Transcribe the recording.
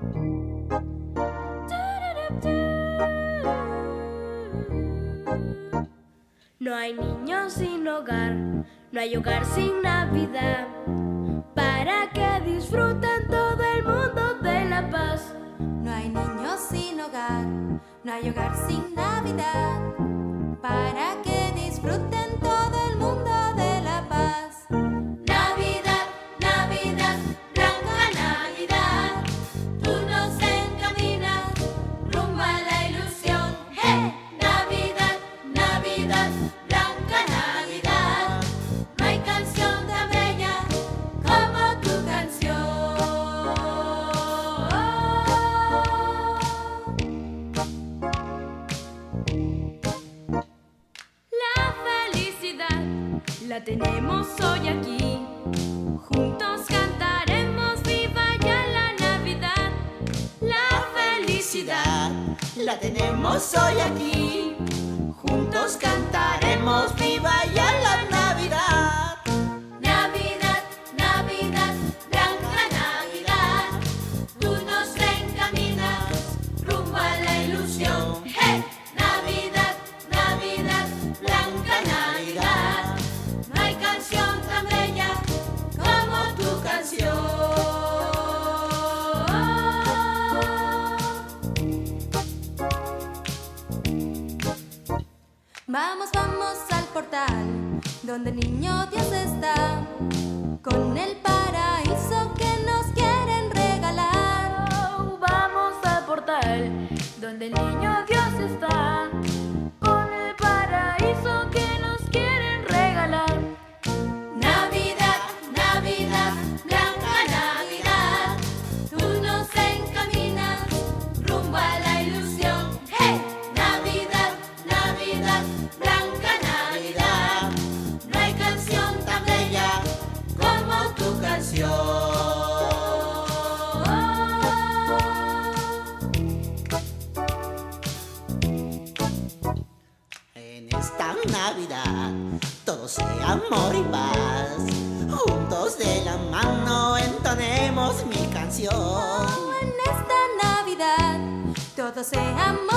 No hay niños sin hogar, no hay hogar sin Navidad. Para que disfruten todo el mundo de la paz. No hay niños sin hogar, no hay hogar sin Navidad. Para que disfruten todo el mundo de la paz. Navidad, Navidad, blanca Navidad, tú nos encaminas rumbo a la ilusión. ¡Hey! Navidad, Navidad, blanca Navidad, no hay canción tan bella como tu canción. La felicidad la tenemos hoy aquí. Juntos cantaremos viva ya la Navidad. La felicidad La tenemos hoy aquí. Juntos cantaremos viva ya la Navidad. Navidad, Navidad, blanca Navidad, tú nos encaminas rumbo a la ilusión. ¡Hey! Navidad, Navidad, blanca Navidad, no hay canción tan bella como tu canción. Vamos, vamos al portal donde el niño Dios está, con el paraíso que nos quieren regalar. Oh, vamos al portal donde el niño Dios está, con el paraíso que nos quieren regalar. Navidad, Navidad, blanca Navidad, tú nos encaminas rumbo a la ilusión. ¡Hey! Navidad, Navidad, blanca Navidad, no hay canción tan bella como tu canción. En esta Navidad todo sea amor y paz. Juntos de la mano entonemos mi canción. En esta Navidad todo sea amor